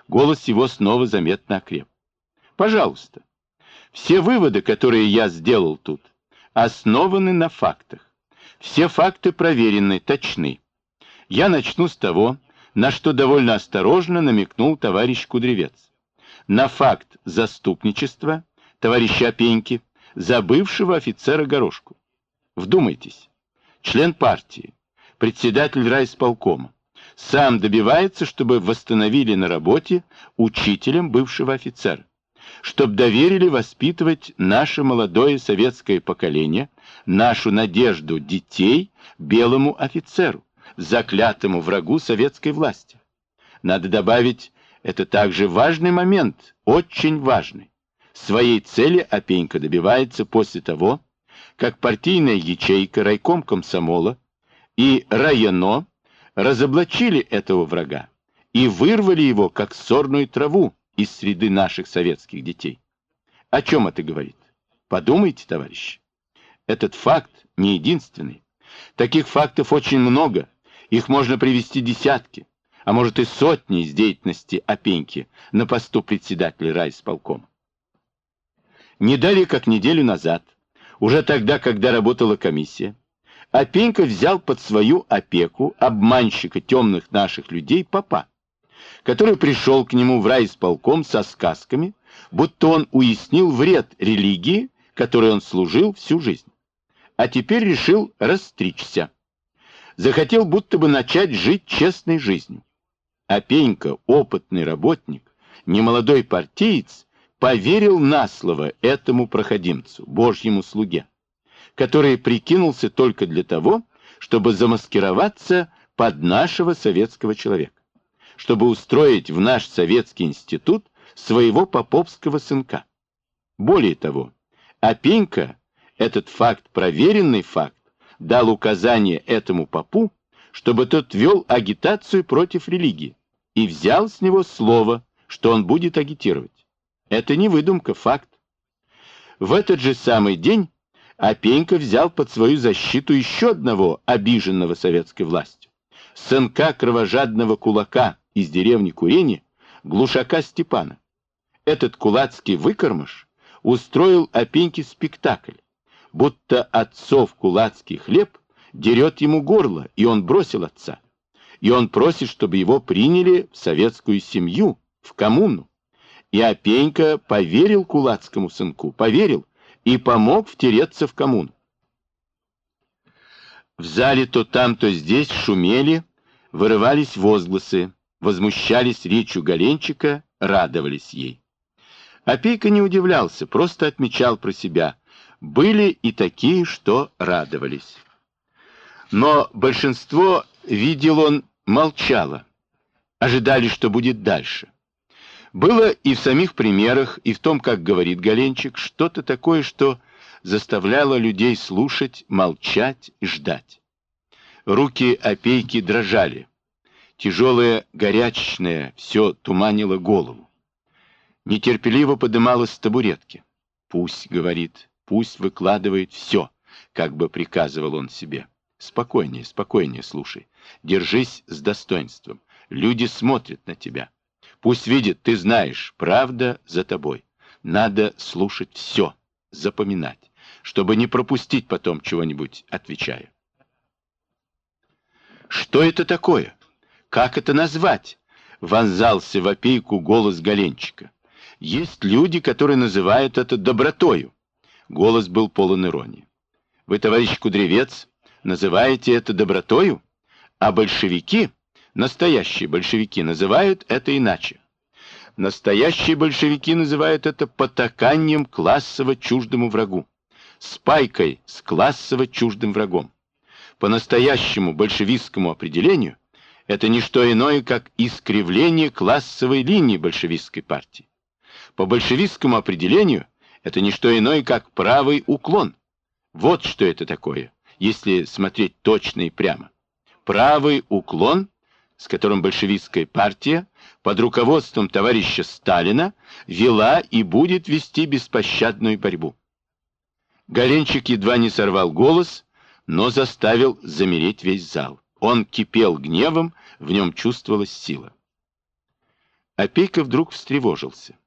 Голос его снова заметно окреп. Пожалуйста, все выводы, которые я сделал тут, основаны на фактах. Все факты проверены, точны. Я начну с того, на что довольно осторожно намекнул товарищ Кудрявец. На факт заступничества товарища Опеньки за бывшего офицера Горошку. Вдумайтесь, член партии, председатель райисполкома, сам добивается, чтобы восстановили на работе учителем бывшего офицера, чтобы доверили воспитывать наше молодое советское поколение, нашу надежду детей белому офицеру, заклятому врагу советской власти. Надо добавить, это также важный момент, очень важный. Своей цели Опенька добивается после того, как партийная ячейка райком комсомола и районо разоблачили этого врага и вырвали его, как сорную траву, из среды наших советских детей. О чем это говорит? Подумайте, товарищи. Этот факт не единственный. Таких фактов очень много. Их можно привести десятки, а может и сотни из деятельности Опеньки на посту председателя райисполкома. Не далее, как неделю назад, уже тогда, когда работала комиссия, Опенька взял под свою опеку обманщика темных наших людей попа, который пришел к нему в райисполком со сказками, будто он уяснил вред религии, которой он служил всю жизнь, а теперь решил расстричься. Захотел будто бы начать жить честной жизнью. Опенька, опытный работник, немолодой партиец, поверил на слово этому проходимцу, божьему слуге, который прикинулся только для того, чтобы замаскироваться под нашего советского человека, чтобы устроить в наш советский институт своего поповского сынка. Более того, Опенька, этот факт, проверенный факт, дал указание этому попу, чтобы тот вел агитацию против религии, и взял с него слово, что он будет агитировать. Это не выдумка, факт. В этот же самый день Опенька взял под свою защиту еще одного обиженного советской властью, сынка кровожадного кулака из деревни Курени, глушака Степана. Этот кулацкий выкормыш устроил Опеньке спектакль, будто отцов кулацкий хлеб дерет ему горло, и он бросил отца. И он просит, чтобы его приняли в советскую семью, в коммуну. И Опенька поверил кулацкому сынку, поверил, и помог втереться в коммуну. В зале то там, то здесь шумели, вырывались возгласы, возмущались речью Галенчика, радовались ей. Опенька не удивлялся, просто отмечал про себя. Были и такие, что радовались. Но большинство, видел он, молчало, ожидали, что будет дальше. Было и в самих примерах, и в том, как говорит Галенчик, что-то такое, что заставляло людей слушать, молчать и ждать. Руки Опеньки дрожали. Тяжелое горячечное все туманило голову. Нетерпеливо подымалась с табуретки. «Пусть, — говорит, — пусть выкладывает все», — как бы приказывал он себе. «Спокойнее, спокойнее слушай. Держись с достоинством. Люди смотрят на тебя. Пусть видят, ты знаешь, правда за тобой. Надо слушать все, запоминать, чтобы не пропустить потом чего-нибудь, отвечая». «Что это такое? Как это назвать?» — вонзался в Опеньку голос Галенчика. «Есть люди, которые называют это добротою». Голос был полон иронии. «Вы, товарищ Кудрявец, называете это добротою, а большевики, настоящие большевики, называют это иначе. Настоящие большевики называют это потаканием классово чуждому врагу, спайкой с классово чуждым врагом. По настоящему большевистскому определению это не что иное, как искривление классовой линии большевистской партии. По большевистскому определению это не что иное, как правый уклон. Вот что это такое, если смотреть точно и прямо. Правый уклон, с которым большевистская партия под руководством товарища Сталина вела и будет вести беспощадную борьбу. Галенчик едва не сорвал голос, но заставил замереть весь зал. Он кипел гневом, в нем чувствовалась сила. Опейка вдруг встревожился.